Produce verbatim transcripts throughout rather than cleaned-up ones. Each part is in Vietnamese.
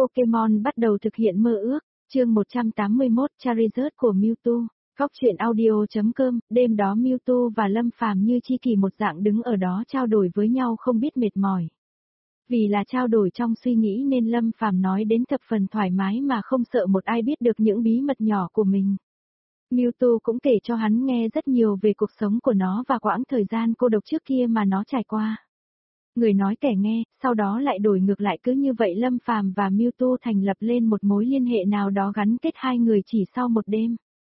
Pokemon bắt đầu thực hiện mơ ước, chương một trăm tám mươi mốt Charizard của Mewtwo. Góc truyện audio chấm com, đêm đó Mewtwo và Lâm Phàm như chi kỷ một dạng đứng ở đó trao đổi với nhau không biết mệt mỏi. Vì là trao đổi trong suy nghĩ nên Lâm Phàm nói đến thập phần thoải mái mà không sợ một ai biết được những bí mật nhỏ của mình. Mewtwo cũng kể cho hắn nghe rất nhiều về cuộc sống của nó và quãng thời gian cô độc trước kia mà nó trải qua. Người nói kẻ nghe, sau đó lại đổi ngược lại, cứ như vậy Lâm Phàm và Mewtwo thành lập lên một mối liên hệ nào đó gắn kết hai người chỉ sau một đêm.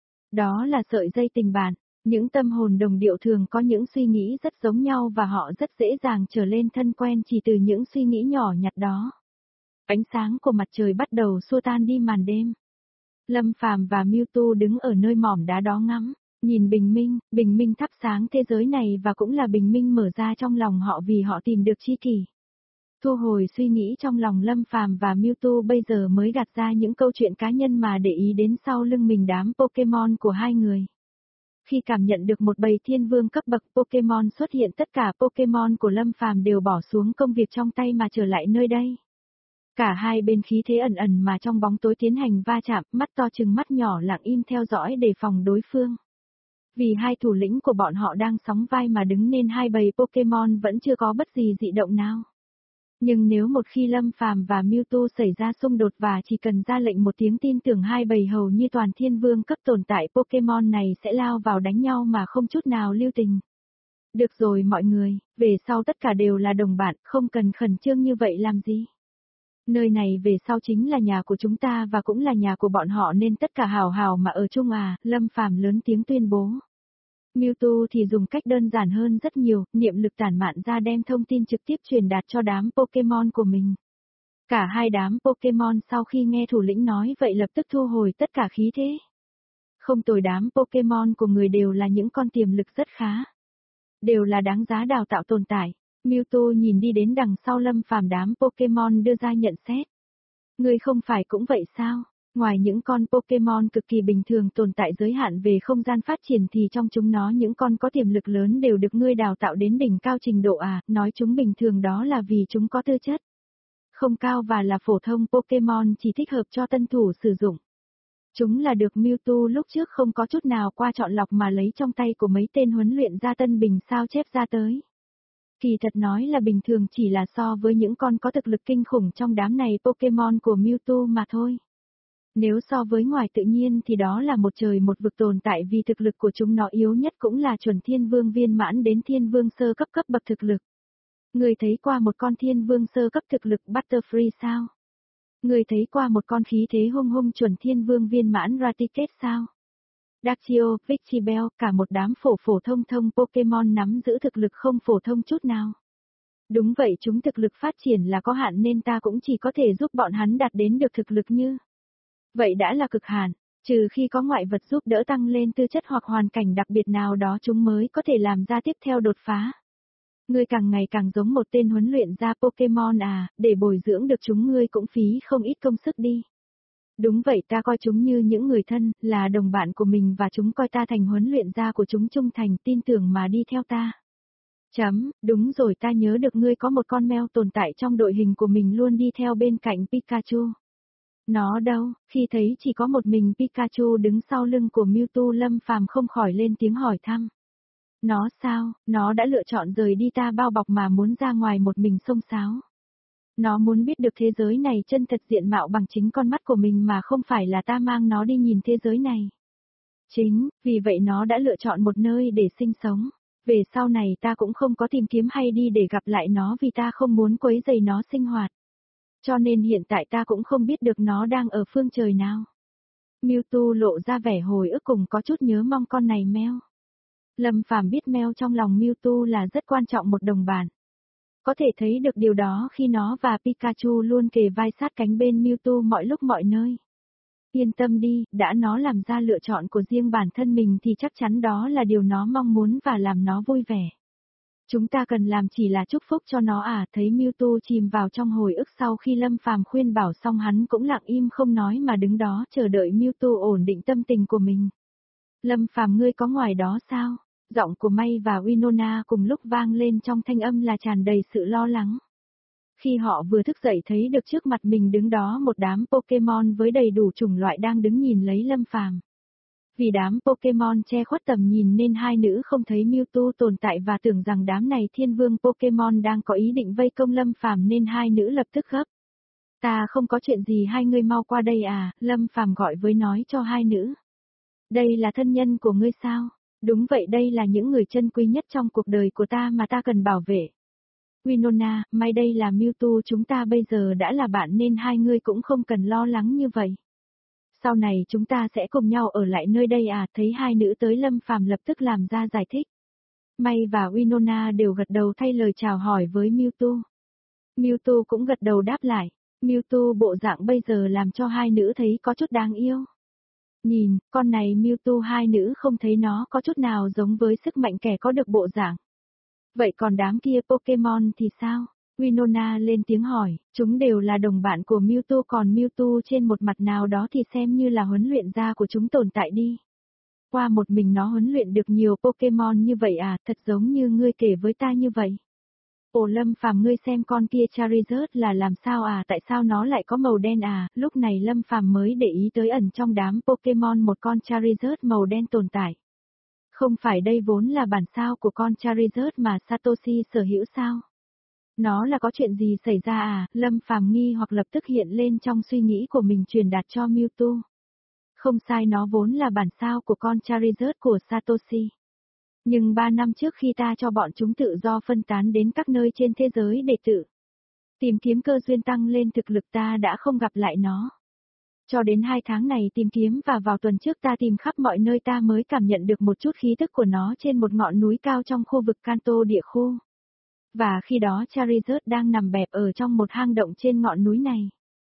Đó là sợi dây tình bạn, những tâm hồn đồng điệu thường có những suy nghĩ rất giống nhau và họ rất dễ dàng trở lên thân quen chỉ từ những suy nghĩ nhỏ nhặt đó. Ánh sáng của mặt trời bắt đầu xua tan đi màn đêm. Lâm Phàm và Mewtwo đứng ở nơi mỏm đá đó ngắm, nhìn bình minh, bình minh thắp sáng thế giới này và cũng là bình minh mở ra trong lòng họ vì họ tìm được tri kỷ. Thu hồi suy nghĩ trong lòng Lâm Phàm và Mewtwo bây giờ mới gạt ra những câu chuyện cá nhân mà để ý đến sau lưng mình đám Pokemon của hai người. Khi cảm nhận được một bầy thiên vương cấp bậc Pokemon xuất hiện, tất cả Pokemon của Lâm Phàm đều bỏ xuống công việc trong tay mà trở lại nơi đây. Cả hai bên khí thế ẩn ẩn mà trong bóng tối tiến hành va chạm, mắt to chừng mắt nhỏ lặng im theo dõi đề phòng đối phương. Vì hai thủ lĩnh của bọn họ đang sóng vai mà đứng nên hai bầy Pokemon vẫn chưa có bất gì dị động nào. Nhưng nếu một khi Lâm Phàm và Mewtwo xảy ra xung đột và chỉ cần ra lệnh một tiếng, tin tưởng hai bầy hầu như toàn thiên vương cấp tồn tại Pokemon này sẽ lao vào đánh nhau mà không chút nào lưu tình. Được rồi mọi người, về sau tất cả đều là đồng bạn, không cần khẩn trương như vậy làm gì. Nơi này về sau chính là nhà của chúng ta và cũng là nhà của bọn họ nên tất cả hào hào mà ở chung à, Lâm Phàm lớn tiếng tuyên bố. Mewtwo thì dùng cách đơn giản hơn rất nhiều, niệm lực tản mạn ra đem thông tin trực tiếp truyền đạt cho đám Pokemon của mình. Cả hai đám Pokemon sau khi nghe thủ lĩnh nói vậy lập tức thu hồi tất cả khí thế. Không tồi, đám Pokemon của người đều là những con tiềm lực rất khá. Đều là đáng giá đào tạo tồn tại. Mewtwo nhìn đi đến đằng sau Lâm Phàm, đám Pokemon đưa ra nhận xét. Ngươi không phải cũng vậy sao? Ngoài những con Pokemon cực kỳ bình thường tồn tại giới hạn về không gian phát triển thì trong chúng nó những con có tiềm lực lớn đều được ngươi đào tạo đến đỉnh cao trình độ à, nói chúng bình thường đó là vì chúng có tư chất không cao và là phổ thông Pokemon chỉ thích hợp cho tân thủ sử dụng. Chúng là được Mewtwo lúc trước không có chút nào qua chọn lọc mà lấy trong tay của mấy tên huấn luyện ra tân bình sao chép ra tới. Kỳ thật nói là bình thường chỉ là so với những con có thực lực kinh khủng trong đám này Pokemon của Mewtwo mà thôi. Nếu so với ngoài tự nhiên thì đó là một trời một vực tồn tại vì thực lực của chúng nó yếu nhất cũng là chuẩn thiên vương viên mãn đến thiên vương sơ cấp cấp bậc thực lực. Người thấy qua một con thiên vương sơ cấp thực lực Butterfree sao? Người thấy qua một con khí thế hung hung chuẩn thiên vương viên mãn Raticate sao? Darkio, Victreebel, cả một đám phổ phổ thông thông Pokemon nắm giữ thực lực không phổ thông chút nào. Đúng vậy, chúng thực lực phát triển là có hạn nên ta cũng chỉ có thể giúp bọn hắn đạt đến được thực lực như vậy đã là cực hạn, trừ khi có ngoại vật giúp đỡ tăng lên tư chất hoặc hoàn cảnh đặc biệt nào đó chúng mới có thể làm ra tiếp theo đột phá. Ngươi càng ngày càng giống một tên huấn luyện ra Pokemon à, để bồi dưỡng được chúng ngươi cũng phí không ít công sức đi. Đúng vậy, ta coi chúng như những người thân, là đồng bạn của mình và chúng coi ta thành huấn luyện gia của chúng, trung thành tin tưởng mà đi theo ta. Chấm, đúng rồi, ta nhớ được ngươi có một con mèo tồn tại trong đội hình của mình luôn đi theo bên cạnh Pikachu. Nó đâu? Khi thấy chỉ có một mình Pikachu đứng sau lưng của Mewtwo, Lâm Phàm không khỏi lên tiếng hỏi thăm. Nó sao? Nó đã lựa chọn rời đi ta bao bọc mà muốn ra ngoài một mình xông xáo. Nó muốn biết được thế giới này chân thật diện mạo bằng chính con mắt của mình mà không phải là ta mang nó đi nhìn thế giới này. Chính, vì vậy nó đã lựa chọn một nơi để sinh sống. Về sau này ta cũng không có tìm kiếm hay đi để gặp lại nó vì ta không muốn quấy rầy nó sinh hoạt. Cho nên hiện tại ta cũng không biết được nó đang ở phương trời nào. Mewtwo lộ ra vẻ hồi ức cùng có chút nhớ mong con này meo. Lâm Phàm biết meo trong lòng Mewtwo là rất quan trọng một đồng bạn. Có thể thấy được điều đó khi nó và Pikachu luôn kề vai sát cánh bên Mewtwo mọi lúc mọi nơi. Yên tâm đi, đã nó làm ra lựa chọn của riêng bản thân mình thì chắc chắn đó là điều nó mong muốn và làm nó vui vẻ. Chúng ta cần làm chỉ là chúc phúc cho nó à, thấy Mewtwo chìm vào trong hồi ức sau khi Lâm Phàm khuyên bảo xong hắn cũng lặng im không nói mà đứng đó chờ đợi Mewtwo ổn định tâm tình của mình. Lâm Phàm, ngươi có ngoài đó sao? Giọng của May và Winona cùng lúc vang lên trong thanh âm là tràn đầy sự lo lắng. Khi họ vừa thức dậy thấy được trước mặt mình đứng đó một đám Pokemon với đầy đủ chủng loại đang đứng nhìn lấy Lâm Phàm. Vì đám Pokemon che khuất tầm nhìn nên hai nữ không thấy Mewtwo tồn tại và tưởng rằng đám này thiên vương Pokemon đang có ý định vây công Lâm Phàm nên hai nữ lập tức gấp. Ta không có chuyện gì, hai ngươi mau qua đây à, Lâm Phàm gọi với nói cho hai nữ. Đây là thân nhân của ngươi sao? Đúng vậy, đây là những người chân quý nhất trong cuộc đời của ta mà ta cần bảo vệ. Winona, may đây là Mewtwo, chúng ta bây giờ đã là bạn nên hai ngươi cũng không cần lo lắng như vậy. Sau này chúng ta sẽ cùng nhau ở lại nơi đây à, thấy hai nữ tới Lâm Phàm lập tức làm ra giải thích. May và Winona đều gật đầu thay lời chào hỏi với Mewtwo. Mewtwo cũng gật đầu đáp lại. Mewtwo bộ dạng bây giờ làm cho hai nữ thấy có chút đáng yêu. Nhìn, con này Mewtwo, hai nữ không thấy nó có chút nào giống với sức mạnh kẻ có được bộ dạng. Vậy còn đám kia Pokemon thì sao? Winona lên tiếng hỏi, chúng đều là đồng bạn của Mewtwo, còn Mewtwo trên một mặt nào đó thì xem như là huấn luyện gia của chúng tồn tại đi. Qua một mình nó huấn luyện được nhiều Pokemon như vậy à, thật giống như ngươi kể với ta như vậy. Ồ Lâm Phàm, ngươi xem con kia Charizard là làm sao à, tại sao nó lại có màu đen à, lúc này Lâm Phàm mới để ý tới ẩn trong đám Pokemon một con Charizard màu đen tồn tại. Không phải đây vốn là bản sao của con Charizard mà Satoshi sở hữu sao? Nó là có chuyện gì xảy ra à, Lâm Phàm nghi hoặc lập tức hiện lên trong suy nghĩ của mình truyền đạt cho Mewtwo. Không sai, nó vốn là bản sao của con Charizard của Satoshi. Nhưng ba năm trước khi ta cho bọn chúng tự do phân tán đến các nơi trên thế giới để tự tìm kiếm cơ duyên tăng lên thực lực, ta đã không gặp lại nó. Cho đến hai tháng này tìm kiếm và vào tuần trước ta tìm khắp mọi nơi ta mới cảm nhận được một chút khí tức của nó trên một ngọn núi cao trong khu vực Kanto địa khu. Và khi đó Charizard đang nằm bẹp ở trong một hang động trên ngọn núi này.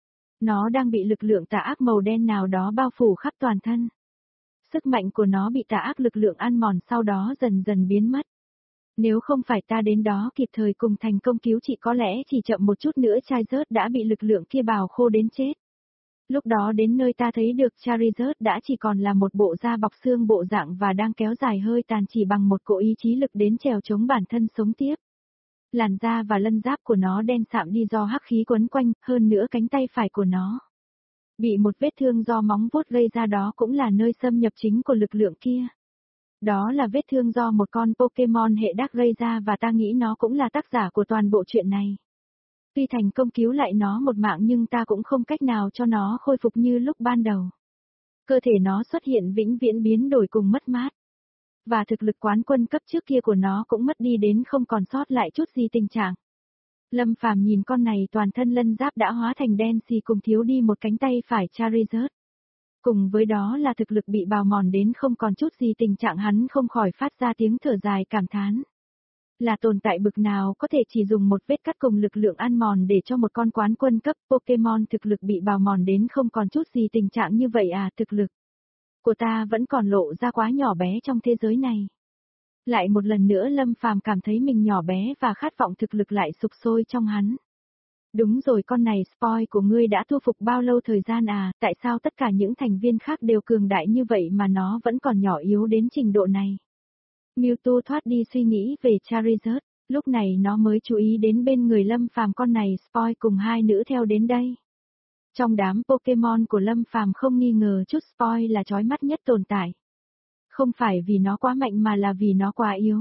Nó đang bị lực lượng tà ác màu đen nào đó bao phủ khắp toàn thân. Sức mạnh của nó bị tà ác lực lượng ăn mòn, sau đó dần dần biến mất. Nếu không phải ta đến đó kịp thời cùng thành công cứu chị, có lẽ chỉ chậm một chút nữa Charizard đã bị lực lượng kia bào khô đến chết. Lúc đó đến nơi ta thấy được Charizard đã chỉ còn là một bộ da bọc xương bộ dạng và đang kéo dài hơi tàn chỉ bằng một cỗ ý chí lực đến trèo chống bản thân sống tiếp. Làn da và lân giáp của nó đen sạm đi do hắc khí quấn quanh, hơn nữa cánh tay phải của nó bị một vết thương do móng vuốt gây ra, đó cũng là nơi xâm nhập chính của lực lượng kia. Đó là vết thương do một con Pokemon hệ Dark gây ra và ta nghĩ nó cũng là tác giả của toàn bộ chuyện này. Tuy thành công cứu lại nó một mạng nhưng ta cũng không cách nào cho nó khôi phục như lúc ban đầu. Cơ thể nó xuất hiện vĩnh viễn biến đổi cùng mất mát. Và thực lực quán quân cấp trước kia của nó cũng mất đi đến không còn sót lại chút gì tình trạng. Lâm Phàm nhìn con này toàn thân lân giáp đã hóa thành đen xì cùng thiếu đi một cánh tay phải Charizard. Cùng với đó là thực lực bị bào mòn đến không còn chút gì tình trạng, hắn không khỏi phát ra tiếng thở dài cảm thán. Là tồn tại bực nào có thể chỉ dùng một vết cắt cùng lực lượng ăn mòn để cho một con quán quân cấp Pokemon thực lực bị bào mòn đến không còn chút gì tình trạng như vậy à, thực lực của ta vẫn còn lộ ra quá nhỏ bé trong thế giới này. Lại một lần nữa Lâm Phàm cảm thấy mình nhỏ bé và khát vọng thực lực lại sục sôi trong hắn. Đúng rồi, con này spoil của ngươi đã thu phục bao lâu thời gian à, tại sao tất cả những thành viên khác đều cường đại như vậy mà nó vẫn còn nhỏ yếu đến trình độ này. Mewtwo thoát đi suy nghĩ về Charizard, lúc này nó mới chú ý đến bên người Lâm Phàm con này spoil cùng hai nữ theo đến đây. Trong đám Pokemon của Lâm Phàm không nghi ngờ chút spoil là chói mắt nhất tồn tại. Không phải vì nó quá mạnh mà là vì nó quá yếu.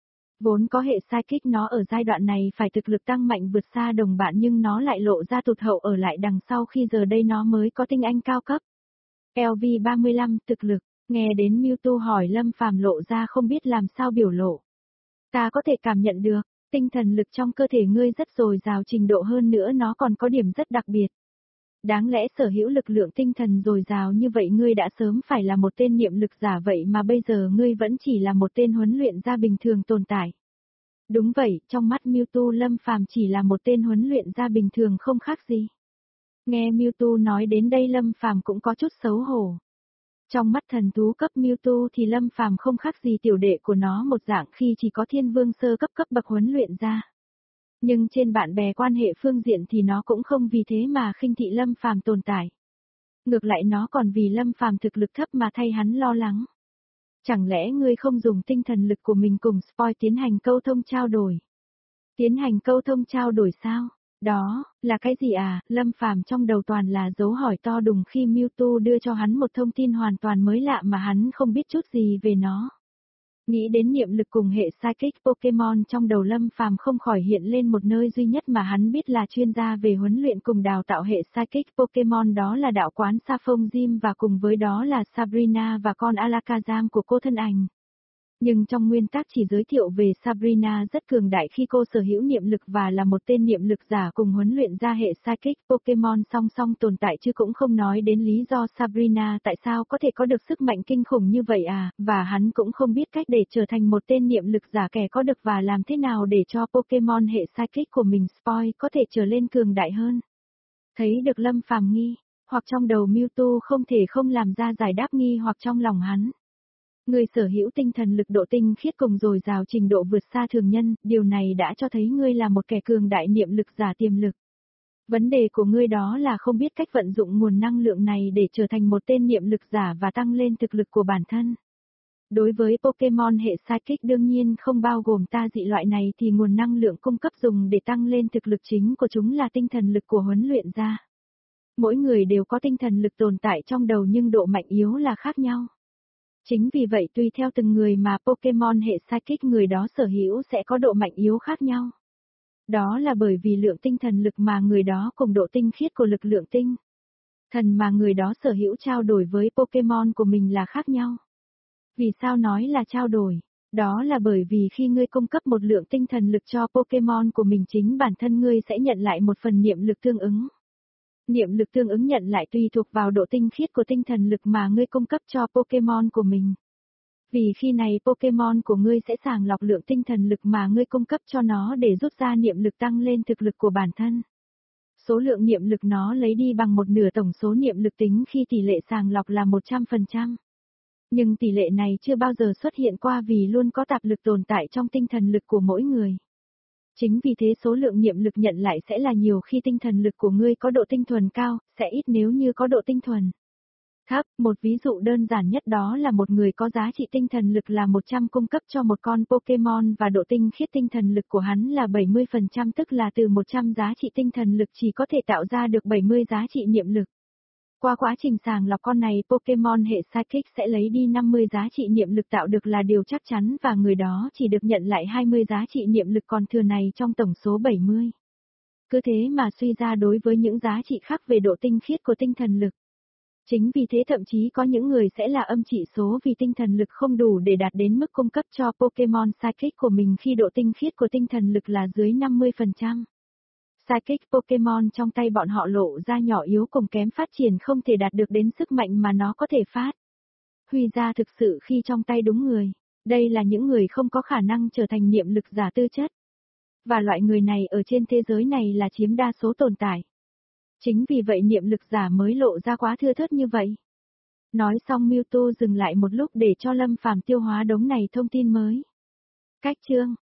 Vốn có hệ psychic nó ở giai đoạn này phải thực lực tăng mạnh vượt xa đồng bạn nhưng nó lại lộ ra tụt hậu ở lại đằng sau khi giờ đây nó mới có tinh anh cao cấp. L V ba mươi lăm thực lực, nghe đến Mewtwo hỏi Lâm Phàm lộ ra không biết làm sao biểu lộ. Ta có thể cảm nhận được, tinh thần lực trong cơ thể ngươi rất dồi dào trình độ, hơn nữa nó còn có điểm rất đặc biệt. Đáng lẽ sở hữu lực lượng tinh thần dồi dào như vậy ngươi đã sớm phải là một tên niệm lực giả, vậy mà bây giờ ngươi vẫn chỉ là một tên huấn luyện gia bình thường tồn tại. Đúng vậy, trong mắt Mewtwo Lâm Phàm chỉ là một tên huấn luyện gia bình thường không khác gì. Nghe Mewtwo nói đến đây Lâm Phàm cũng có chút xấu hổ. Trong mắt thần thú cấp Mewtwo thì Lâm Phàm không khác gì tiểu đệ của nó một dạng khi chỉ có thiên vương sơ cấp cấp bậc huấn luyện gia. Nhưng trên bạn bè quan hệ phương diện thì nó cũng không vì thế mà khinh thị Lâm Phàm tồn tại. Ngược lại nó còn vì Lâm Phàm thực lực thấp mà thay hắn lo lắng. Chẳng lẽ ngươi không dùng tinh thần lực của mình cùng spoil tiến hành câu thông trao đổi? Tiến hành câu thông trao đổi sao? Đó, là cái gì à? Lâm Phàm trong đầu toàn là dấu hỏi to đùng khi Mewtwo đưa cho hắn một thông tin hoàn toàn mới lạ mà hắn không biết chút gì về nó. Nghĩ đến niệm lực cùng hệ Psychic Pokemon trong đầu Lâm Phàm không khỏi hiện lên một nơi duy nhất mà hắn biết là chuyên gia về huấn luyện cùng đào tạo hệ Psychic Pokemon, đó là đạo quán Sa Phong Gym, và cùng với đó là Sabrina và con Alakazam của cô thân ảnh. Nhưng trong nguyên tắc chỉ giới thiệu về Sabrina rất cường đại khi cô sở hữu niệm lực và là một tên niệm lực giả cùng huấn luyện ra hệ Psychic Pokemon song song tồn tại, chứ cũng không nói đến lý do Sabrina tại sao có thể có được sức mạnh kinh khủng như vậy à, và hắn cũng không biết cách để trở thành một tên niệm lực giả kẻ có được và làm thế nào để cho Pokemon hệ Psychic của mình Spoil có thể trở lên cường đại hơn. Thấy được Lâm Phàm nghi, hoặc trong đầu Mewtwo không thể không làm ra giải đáp nghi hoặc trong lòng hắn. Người sở hữu tinh thần lực độ tinh khiết cùng dồi dào trình độ vượt xa thường nhân, điều này đã cho thấy ngươi là một kẻ cường đại niệm lực giả tiềm lực. Vấn đề của ngươi đó là không biết cách vận dụng nguồn năng lượng này để trở thành một tên niệm lực giả và tăng lên thực lực của bản thân. Đối với Pokemon hệ Psychic đương nhiên không bao gồm ta dị loại này thì nguồn năng lượng cung cấp dùng để tăng lên thực lực chính của chúng là tinh thần lực của huấn luyện ra. Mỗi người đều có tinh thần lực tồn tại trong đầu nhưng độ mạnh yếu là khác nhau. Chính vì vậy tùy theo từng người mà Pokemon hệ Psychic người đó sở hữu sẽ có độ mạnh yếu khác nhau. Đó là bởi vì lượng tinh thần lực mà người đó cùng độ tinh khiết của lực lượng tinh thần mà người đó sở hữu trao đổi với Pokemon của mình là khác nhau. Vì sao nói là trao đổi? Đó là bởi vì khi ngươi cung cấp một lượng tinh thần lực cho Pokemon của mình, chính bản thân ngươi sẽ nhận lại một phần niệm lực tương ứng. Niệm lực tương ứng nhận lại tùy thuộc vào độ tinh khiết của tinh thần lực mà ngươi cung cấp cho Pokemon của mình. Vì khi này Pokemon của ngươi sẽ sàng lọc lượng tinh thần lực mà ngươi cung cấp cho nó để rút ra niệm lực tăng lên thực lực của bản thân. Số lượng niệm lực nó lấy đi bằng một nửa tổng số niệm lực tính khi tỷ lệ sàng lọc là một trăm phần trăm. Nhưng tỷ lệ này chưa bao giờ xuất hiện qua vì luôn có tạp lực tồn tại trong tinh thần lực của mỗi người. Chính vì thế số lượng niệm lực nhận lại sẽ là nhiều khi tinh thần lực của ngươi có độ tinh thuần cao, sẽ ít nếu như có độ tinh thuần thấp. Một ví dụ đơn giản nhất đó là một người có giá trị tinh thần lực là một trăm cung cấp cho một con Pokemon và độ tinh khiết tinh thần lực của hắn là bảy mươi phần trăm, tức là từ một trăm giá trị tinh thần lực chỉ có thể tạo ra được bảy mươi giá trị niệm lực. Qua quá trình sàng lọc con này Pokemon hệ Psychic sẽ lấy đi năm mươi giá trị niệm lực tạo được là điều chắc chắn, và người đó chỉ được nhận lại hai mươi giá trị niệm lực còn thừa này trong tổng số bảy mươi. Cứ thế mà suy ra đối với những giá trị khác về độ tinh khiết của tinh thần lực. Chính vì thế thậm chí có những người sẽ là âm chỉ số vì tinh thần lực không đủ để đạt đến mức cung cấp cho Pokemon Psychic của mình khi độ tinh khiết của tinh thần lực là dưới năm mươi phần trăm. Psychic Pokemon trong tay bọn họ lộ ra nhỏ yếu cùng kém phát triển, không thể đạt được đến sức mạnh mà nó có thể phát huy ra thực sự khi trong tay đúng người. Đây là những người không có khả năng trở thành niệm lực giả tư chất. Và loại người này ở trên thế giới này là chiếm đa số tồn tại. Chính vì vậy niệm lực giả mới lộ ra quá thưa thớt như vậy. Nói xong Mewtwo dừng lại một lúc để cho Lâm Phàm tiêu hóa đống này thông tin mới. Cách chương